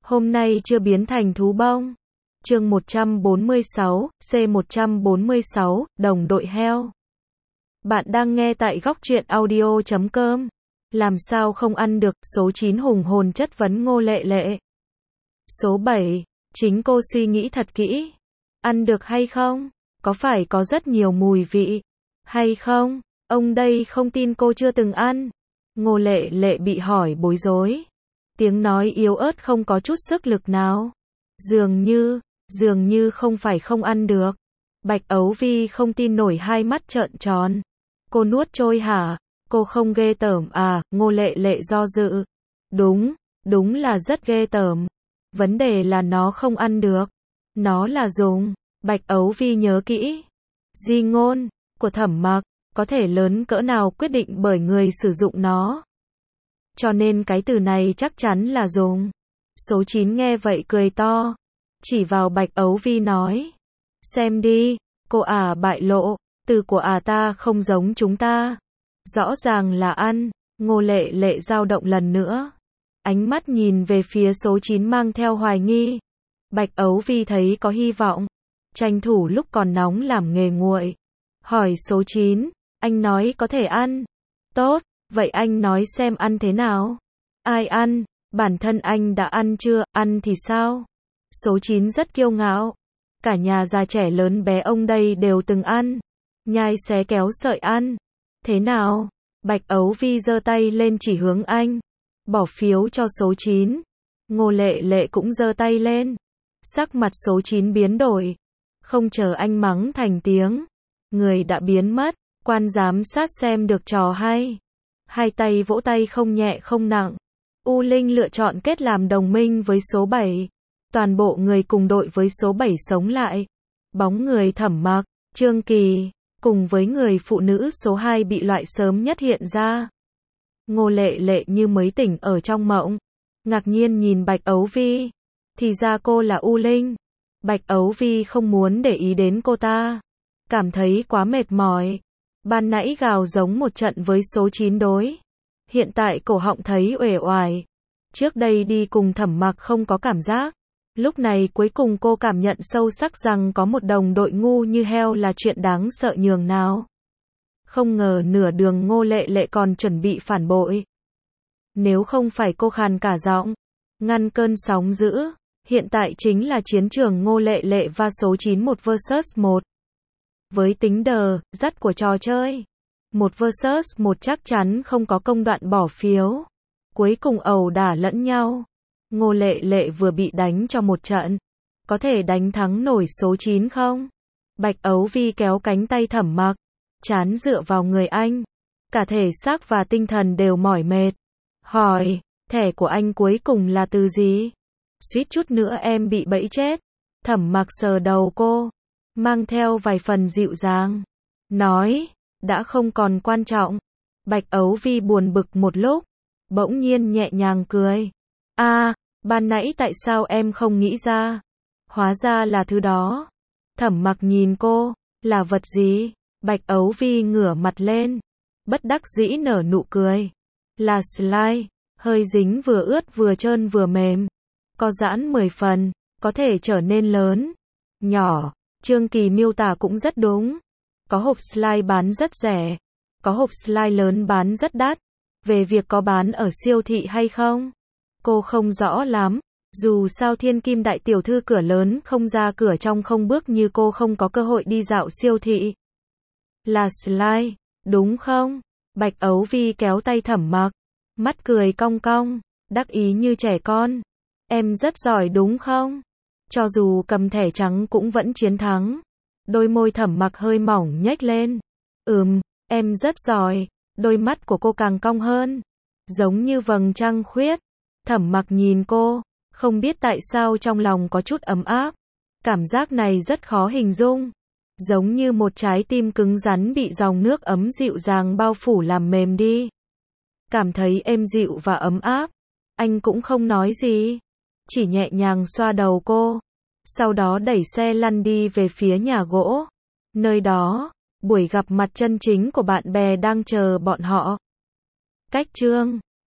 hôm nay chưa biến thành thú bông. Chương 146, C146, đồng đội heo. Bạn đang nghe tại góc truyện audio.com. Làm sao không ăn được, số 9 hùng hồn chất vấn Ngô Lệ Lệ. Số 7, chính cô suy nghĩ thật kỹ. Ăn được hay không? Có phải có rất nhiều mùi vị? Hay không? Ông đây không tin cô chưa từng ăn. Ngô Lệ Lệ bị hỏi bối rối. Tiếng nói yếu ớt không có chút sức lực nào. Dường như không phải không ăn được. Bạch Ấu Vi không tin nổi, hai mắt trợn tròn. Cô nuốt trôi hả? Cô không ghê tởm à? Ngô Lệ Lệ do dự. Đúng là rất ghê tởm. Vấn đề là nó không ăn được. Nó là dùng. Bạch Ấu Vi nhớ kỹ. Di ngôn của Thẩm Mặc có thể lớn cỡ nào quyết định bởi người sử dụng nó. Cho nên cái từ này chắc chắn là dùng. Số 9 nghe vậy cười to. Chỉ vào Bạch Ấu Vi nói. Xem đi, cô bại lộ, từ của ta không giống chúng ta. Rõ ràng là ăn. Ngô Lệ Lệ dao động lần nữa. Ánh mắt nhìn về phía số 9 mang theo hoài nghi. Bạch Ấu Vi thấy có hy vọng. Tranh thủ lúc còn nóng làm nghề nguội. Hỏi số 9, anh nói có thể ăn. Tốt, vậy anh nói xem ăn thế nào? Ai ăn? Bản thân anh đã ăn chưa? Ăn thì sao? Số 9 rất kiêu ngạo. Cả nhà già trẻ lớn bé ông đây đều từng ăn. Nhai xé kéo sợi ăn. Thế nào? Bạch Ấu Vi giơ tay lên chỉ hướng anh. Bỏ phiếu cho số 9. Ngô Lệ Lệ cũng giơ tay lên. Sắc mặt số 9 biến đổi. Không chờ anh mắng thành tiếng. Người đã biến mất. Quan giám sát xem được trò hay. Hai tay vỗ tay không nhẹ không nặng. U Linh lựa chọn kết làm đồng minh với số 7. Toàn bộ người cùng đội với số 7 sống lại. Bóng người Thẩm Mặc, Trương Kỳ, cùng với người phụ nữ số 2 bị loại sớm nhất hiện ra. Ngô Lệ Lệ như mới tỉnh ở trong mộng. Ngạc nhiên nhìn Bạch Ấu Vi. Thì ra cô là U Linh. Bạch Ấu Vi không muốn để ý đến cô ta. Cảm thấy quá mệt mỏi. Ban nãy gào giống một trận với số 9 đối. Hiện tại cổ họng thấy uể oải. Trước đây đi cùng Thẩm Mặc không có cảm giác. Lúc này cuối cùng cô cảm nhận sâu sắc rằng có một đồng đội ngu như heo là chuyện đáng sợ nhường nào. Không ngờ nửa đường Ngô Lệ Lệ còn chuẩn bị phản bội. Nếu không phải cô khàn cả giọng, ngăn cơn sóng dữ, hiện tại chính là chiến trường Ngô Lệ Lệ và số 9 1 vs 1. Với tính đờ, dắt của trò chơi, 1 vs 1 chắc chắn không có công đoạn bỏ phiếu. Cuối cùng ẩu đả lẫn nhau. Ngô Lệ Lệ vừa bị đánh cho một trận. Có thể đánh thắng nổi số 9 không? Bạch Ấu Vi kéo cánh tay Thẩm Mặc, trán dựa vào người anh. Cả thể xác và tinh thần đều mỏi mệt. Hỏi, thẻ của anh cuối cùng là từ gì? Suýt chút nữa em bị bẫy chết. Thẩm Mặc sờ đầu cô, mang theo vài phần dịu dàng. Nói, đã không còn quan trọng. Bạch Ấu Vi buồn bực một lúc, bỗng nhiên nhẹ nhàng cười. Ban nãy tại sao em không nghĩ ra? Hóa ra là thứ đó. Thẩm Mặc nhìn cô, là vật gì? Bạch Ấu Vi ngửa mặt lên, bất đắc dĩ nở nụ cười. Là slime, hơi dính vừa ướt vừa trơn vừa mềm. Có giãn 10 phần, có thể trở nên lớn, nhỏ. Trương Kỳ miêu tả cũng rất đúng. Có hộp slime bán rất rẻ, có hộp slime lớn bán rất đắt. Về việc có bán ở siêu thị hay không, cô không rõ lắm. Dù sao thiên kim đại tiểu thư cửa lớn không ra cửa trong không bước như cô không có cơ hội đi dạo siêu thị. Là slime, đúng không? Bạch Ấu Vi kéo tay Thẩm Mặc, mắt cười cong cong, đắc ý như trẻ con. Em rất giỏi đúng không? Cho dù cầm thẻ trắng cũng vẫn chiến thắng. Đôi môi Thẩm Mặc hơi mỏng nhếch lên. Em rất giỏi. Đôi mắt của cô càng cong hơn, giống như vầng trăng khuyết. Thẩm Mặc nhìn cô, không biết tại sao trong lòng có chút ấm áp. Cảm giác này rất khó hình dung. Giống như một trái tim cứng rắn bị dòng nước ấm dịu dàng bao phủ làm mềm đi. Cảm thấy êm dịu và ấm áp. Anh cũng không nói gì, chỉ nhẹ nhàng xoa đầu cô. Sau đó đẩy xe lăn đi về phía nhà gỗ. Nơi đó, buổi gặp mặt chân chính của bạn bè đang chờ bọn họ. Cách chương